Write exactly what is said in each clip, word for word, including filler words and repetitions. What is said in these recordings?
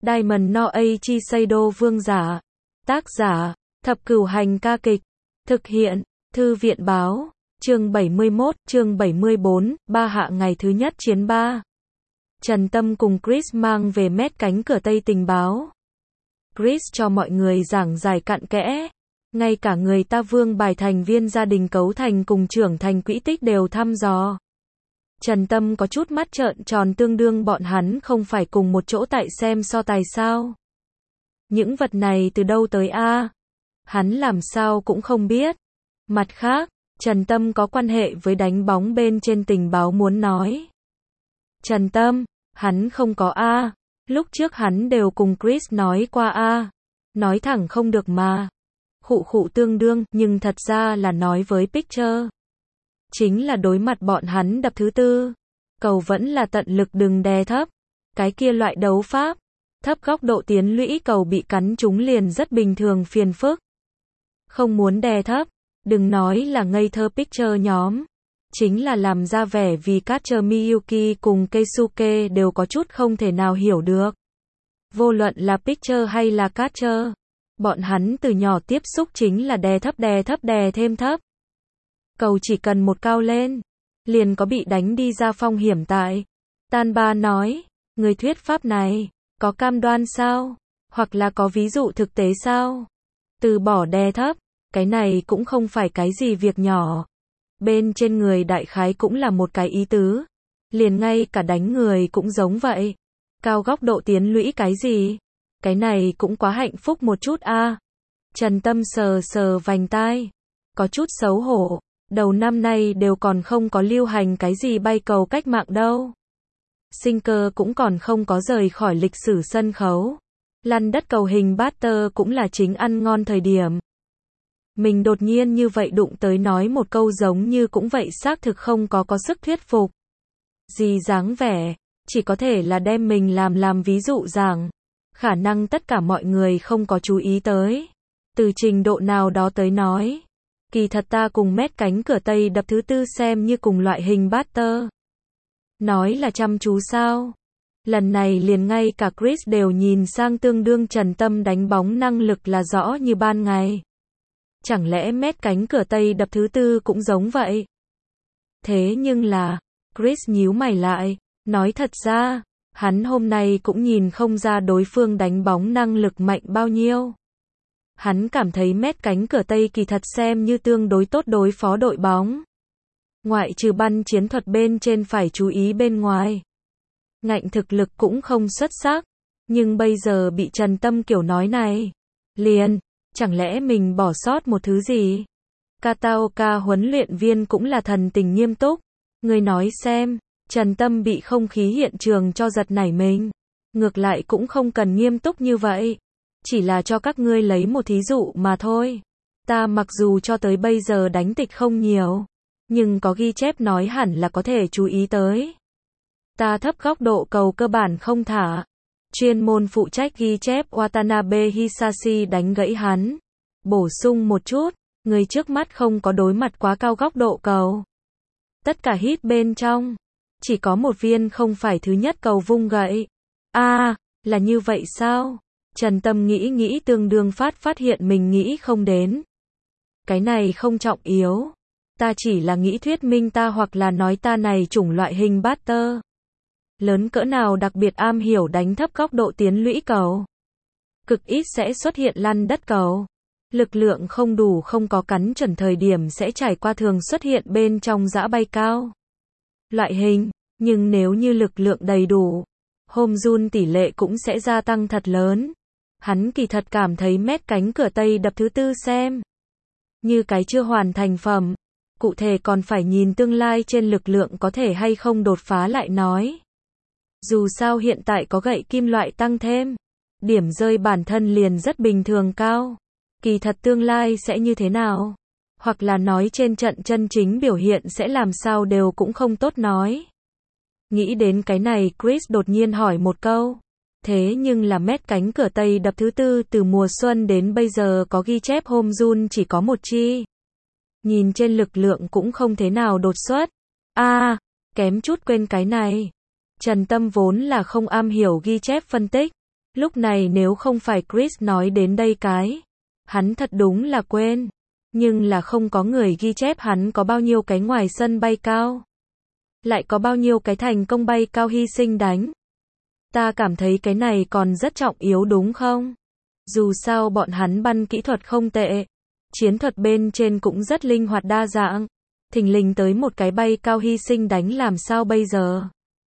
Diamond no Eiichi Seido vương giả. Tác giả, Thập Cửu Hành ca kịch. Thực hiện, Thư viện báo. Chương bảy mươi mốt, chương bảy mươi bốn, ba hạ ngày thứ nhất chiến ba. Trần Tâm cùng Chris mang về mét cánh cửa Tây tình báo. Chris cho mọi người giảng giải cặn kẽ. Ngay cả người ta vương bài thành viên gia đình cấu thành cùng trưởng thành quỹ tích đều thăm dò. Trần Tâm có chút mắt trợn tròn, tương đương bọn hắn không phải cùng một chỗ tại xem so tài sao. Những vật này từ đâu tới a? Hắn làm sao cũng không biết. Mặt khác, Trần Tâm có quan hệ với đánh bóng bên trên tình báo muốn nói. Trần Tâm, hắn không có a. Lúc trước hắn đều cùng Chris nói qua a. Nói thẳng không được mà. Khụ khụ tương đương, nhưng thật ra là nói với Picture. Chính là đối mặt bọn hắn đập thứ tư. Cầu vẫn là tận lực đừng đè thấp. Cái kia loại đấu pháp. Thấp góc độ tiến lũy cầu bị cắn trúng liền rất bình thường phiền phức. Không muốn đè thấp. Đừng nói là ngây thơ Picture nhóm. Chính là làm ra vẻ vì Catcher Miyuki cùng Keisuke đều có chút không thể nào hiểu được. Vô luận là Picture hay là Catcher. Bọn hắn từ nhỏ tiếp xúc chính là đè thấp đè thấp đè thêm thấp. Cầu chỉ cần một cao lên, liền có bị đánh đi ra phong hiểm tại. Tan Ba nói, người thuyết pháp này, có cam đoan sao? Hoặc là có ví dụ thực tế sao? Từ bỏ đè thấp, cái này cũng không phải cái gì việc nhỏ. Bên trên người đại khái cũng là một cái ý tứ. Liền ngay cả đánh người cũng giống vậy. Cao góc độ tiến lũy cái gì? Cái này cũng quá hạnh phúc một chút a. Trần Tâm sờ sờ vành tai. Có chút xấu hổ. Đầu năm nay đều còn không có lưu hành cái gì bay cầu cách mạng đâu. Sinh cơ cũng còn không có rời khỏi lịch sử sân khấu. Lăn đất cầu hình Buster cũng là chính ăn ngon thời điểm. Mình đột nhiên như vậy đụng tới nói một câu giống như cũng vậy xác thực không có có sức thuyết phục. Gì dáng vẻ, chỉ có thể là đem mình làm làm ví dụ rằng, khả năng tất cả mọi người không có chú ý tới. Từ trình độ nào đó tới nói, kỳ thật ta cùng mét cánh cửa Tây đập thứ tư xem như cùng loại hình Buster. Nói là chăm chú sao? Lần này liền ngay cả Chris đều nhìn sang, tương đương Trần Tâm đánh bóng năng lực là rõ như ban ngày. Chẳng lẽ mét cánh cửa Tây đập thứ tư cũng giống vậy? Thế nhưng là, Chris nhíu mày lại, nói thật ra, hắn hôm nay cũng nhìn không ra đối phương đánh bóng năng lực mạnh bao nhiêu. Hắn cảm thấy mét cánh cửa Tây kỳ thật xem như tương đối tốt đối phó đội bóng. Ngoại trừ bắn chiến thuật bên trên phải chú ý bên ngoài. Ngạnh thực lực cũng không xuất sắc. Nhưng bây giờ bị Trần Tâm kiểu nói này. Liền, chẳng lẽ mình bỏ sót một thứ gì? Kataoka huấn luyện viên cũng là thần tình nghiêm túc. Người nói xem, Trần Tâm bị không khí hiện trường cho giật nảy mình. Ngược lại cũng không cần nghiêm túc như vậy. Chỉ là cho các ngươi lấy một thí dụ mà thôi. Ta mặc dù cho tới bây giờ đánh tịch không nhiều, nhưng có ghi chép nói hẳn là có thể chú ý tới. Ta thấp góc độ cầu cơ bản không thả. Chuyên môn phụ trách ghi chép Watanabe Hisashi đánh gãy hắn. Bổ sung một chút, người trước mắt không có đối mặt quá cao góc độ cầu. Tất cả hit bên trong, chỉ có một viên không phải thứ nhất cầu vung gậy. A, à, là như vậy sao? Trần Tâm nghĩ nghĩ tương đương phát phát hiện mình nghĩ không đến. Cái này không trọng yếu. Ta chỉ là nghĩ thuyết minh ta hoặc là nói ta này chủng loại hình Buster. Lớn cỡ nào đặc biệt am hiểu đánh thấp góc độ tiến lũy cầu. Cực ít sẽ xuất hiện lăn đất cầu. Lực lượng không đủ không có cắn chuẩn thời điểm sẽ trải qua thường xuất hiện bên trong giã bay cao. Loại hình, nhưng nếu như lực lượng đầy đủ, home run tỷ lệ cũng sẽ gia tăng thật lớn. Hắn kỳ thật cảm thấy mét cánh cửa Tây đập thứ tư xem như cái chưa hoàn thành phẩm. Cụ thể còn phải nhìn tương lai trên lực lượng có thể hay không đột phá lại nói. Dù sao hiện tại có gậy kim loại tăng thêm, điểm rơi bản thân liền rất bình thường cao. Kỳ thật tương lai sẽ như thế nào? Hoặc là nói trên trận chân chính biểu hiện sẽ làm sao đều cũng không tốt nói. Nghĩ đến cái này Chris đột nhiên hỏi một câu. Thế nhưng là mét cánh cửa Tây đập thứ tư từ mùa xuân đến bây giờ có ghi chép home run chỉ có một chi. Nhìn trên lực lượng cũng không thế nào đột xuất. A, à, kém chút quên cái này. Trần Tâm vốn là không am hiểu ghi chép phân tích. Lúc này nếu không phải Chris nói đến đây cái, hắn thật đúng là quên. Nhưng là không có người ghi chép hắn có bao nhiêu cái ngoài sân bay cao. Lại có bao nhiêu cái thành công bay cao hy sinh đánh. Ta cảm thấy cái này còn rất trọng yếu đúng không? Dù sao bọn hắn bắn kỹ thuật không tệ. Chiến thuật bên trên cũng rất linh hoạt đa dạng. Thình lình tới một cái bay cao hy sinh đánh làm sao bây giờ?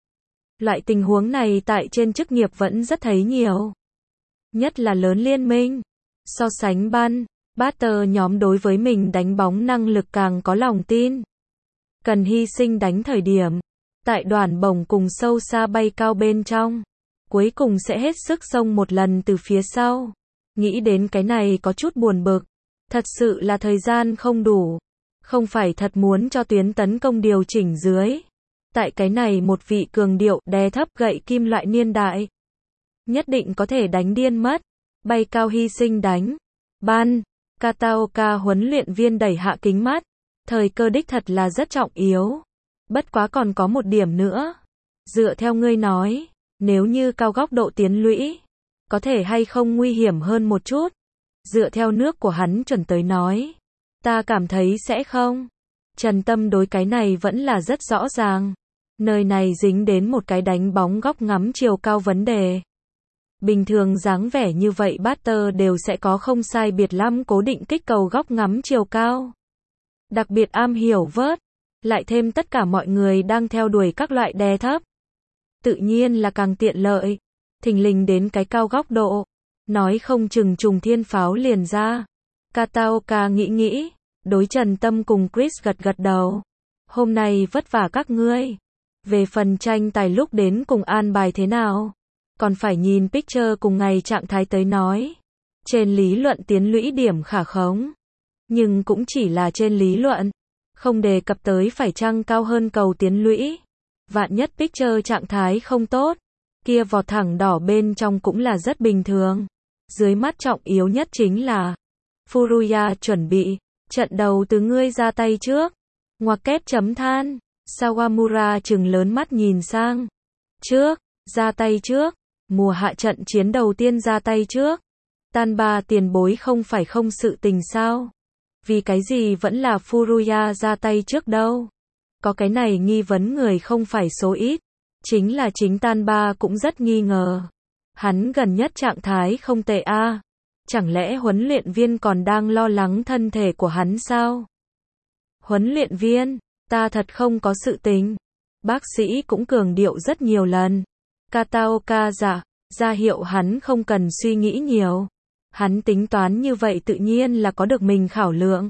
Loại tình huống này tại trên chức nghiệp vẫn rất thấy nhiều. Nhất là lớn liên minh. So sánh bắn, batter nhóm đối với mình đánh bóng năng lực càng có lòng tin. Cần hy sinh đánh thời điểm. Tại đoàn bổng cùng sâu xa bay cao bên trong. Cuối cùng sẽ hết sức xông một lần từ phía sau. Nghĩ đến cái này có chút buồn bực. Thật sự là thời gian không đủ. Không phải thật muốn cho tuyến tấn công điều chỉnh dưới. Tại cái này một vị cường điệu đè thấp gậy kim loại niên đại. Nhất định có thể đánh điên mất. Bay cao hy sinh đánh. Ban. Kataoka huấn luyện viên đẩy hạ kính mắt. Thời cơ đích thật là rất trọng yếu. Bất quá còn có một điểm nữa. Dựa theo ngươi nói, nếu như cao góc độ tiến lũy, có thể hay không nguy hiểm hơn một chút. Dựa theo nước của hắn chuẩn tới nói, ta cảm thấy sẽ không. Trần Tâm đối cái này vẫn là rất rõ ràng. Nơi này dính đến một cái đánh bóng góc ngắm chiều cao vấn đề. Bình thường dáng vẻ như vậy batter đều sẽ có không sai biệt lắm cố định kích cầu góc ngắm chiều cao. Đặc biệt am hiểu vớt, lại thêm tất cả mọi người đang theo đuổi các loại đè thấp. Tự nhiên là càng tiện lợi. Thình lình đến cái cao góc độ. Nói không chừng trùng thiên pháo liền ra. Kataoka nghĩ nghĩ. Đối Trần Tâm cùng Chris gật gật đầu. Hôm nay vất vả các ngươi. Về phần tranh tài lúc đến cùng an bài thế nào. Còn phải nhìn picture cùng ngày trạng thái tới nói. Trên lý luận tiến lũy điểm khả khống. Nhưng cũng chỉ là trên lý luận. Không đề cập tới phải chăng cao hơn cầu tiến lũy. Vạn nhất picture trạng thái không tốt. Kia vọt thẳng đỏ bên trong cũng là rất bình thường. Dưới mắt trọng yếu nhất chính là Furuya chuẩn bị. Trận đầu từ ngươi ra tay trước. Ngoặc kép chấm than. Sawamura trừng lớn mắt nhìn sang. Trước, ra tay trước. Mùa hạ trận chiến đầu tiên ra tay trước. Tan ba tiền bối không phải không sự tình sao. Vì cái gì vẫn là Furuya ra tay trước đâu. Có cái này nghi vấn người không phải số ít. Chính là chính Tan ba cũng rất nghi ngờ. Hắn gần nhất trạng thái không tệ a. À. Chẳng lẽ huấn luyện viên còn đang lo lắng thân thể của hắn sao? Huấn luyện viên, ta thật không có sự tình. Bác sĩ cũng cường điệu rất nhiều lần. Kataoka dạ, ra hiệu hắn không cần suy nghĩ nhiều. Hắn tính toán như vậy tự nhiên là có được mình khảo lượng.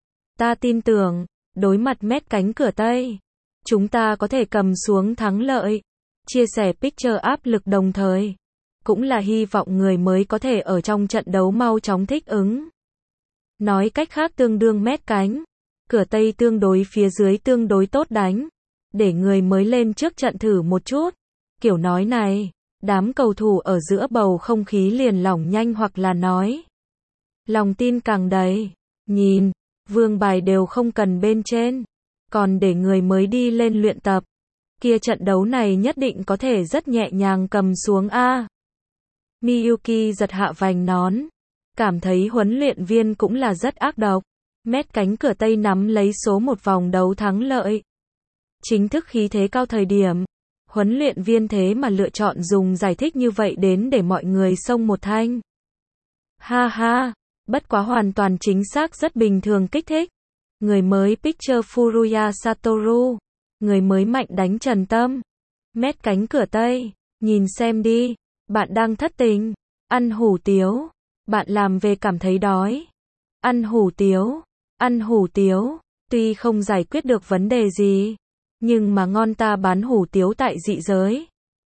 Ta tin tưởng, đối mặt mét cánh cửa Tây, chúng ta có thể cầm xuống thắng lợi. Chia sẻ picture áp lực đồng thời. Cũng là hy vọng người mới có thể ở trong trận đấu mau chóng thích ứng. Nói cách khác tương đương mét cánh. Cửa Tây tương đối phía dưới tương đối tốt đánh. Để người mới lên trước trận thử một chút. Kiểu nói này, đám cầu thủ ở giữa bầu không khí liền lỏng nhanh hoặc là nói. Lòng tin càng đầy. Nhìn, vương bài đều không cần bên trên. Còn để người mới đi lên luyện tập. Kia trận đấu này nhất định có thể rất nhẹ nhàng cầm xuống a. Miyuki giật hạ vành nón. Cảm thấy huấn luyện viên cũng là rất ác độc. Mét cánh cửa Tây nắm lấy số một vòng đấu thắng lợi. Chính thức khí thế cao thời điểm. Huấn luyện viên thế mà lựa chọn dùng giải thích như vậy đến để mọi người xông một thanh. Ha ha, bất quá hoàn toàn chính xác rất bình thường kích thích. Người mới picture Furuya Satoru. Người mới mạnh đánh Trần Tâm. Mét cánh cửa Tây, nhìn xem đi. Bạn đang thất tình, ăn hủ tiếu, bạn làm về cảm thấy đói. Ăn hủ tiếu, ăn hủ tiếu, tuy không giải quyết được vấn đề gì, nhưng mà ngon ta bán hủ tiếu tại dị giới.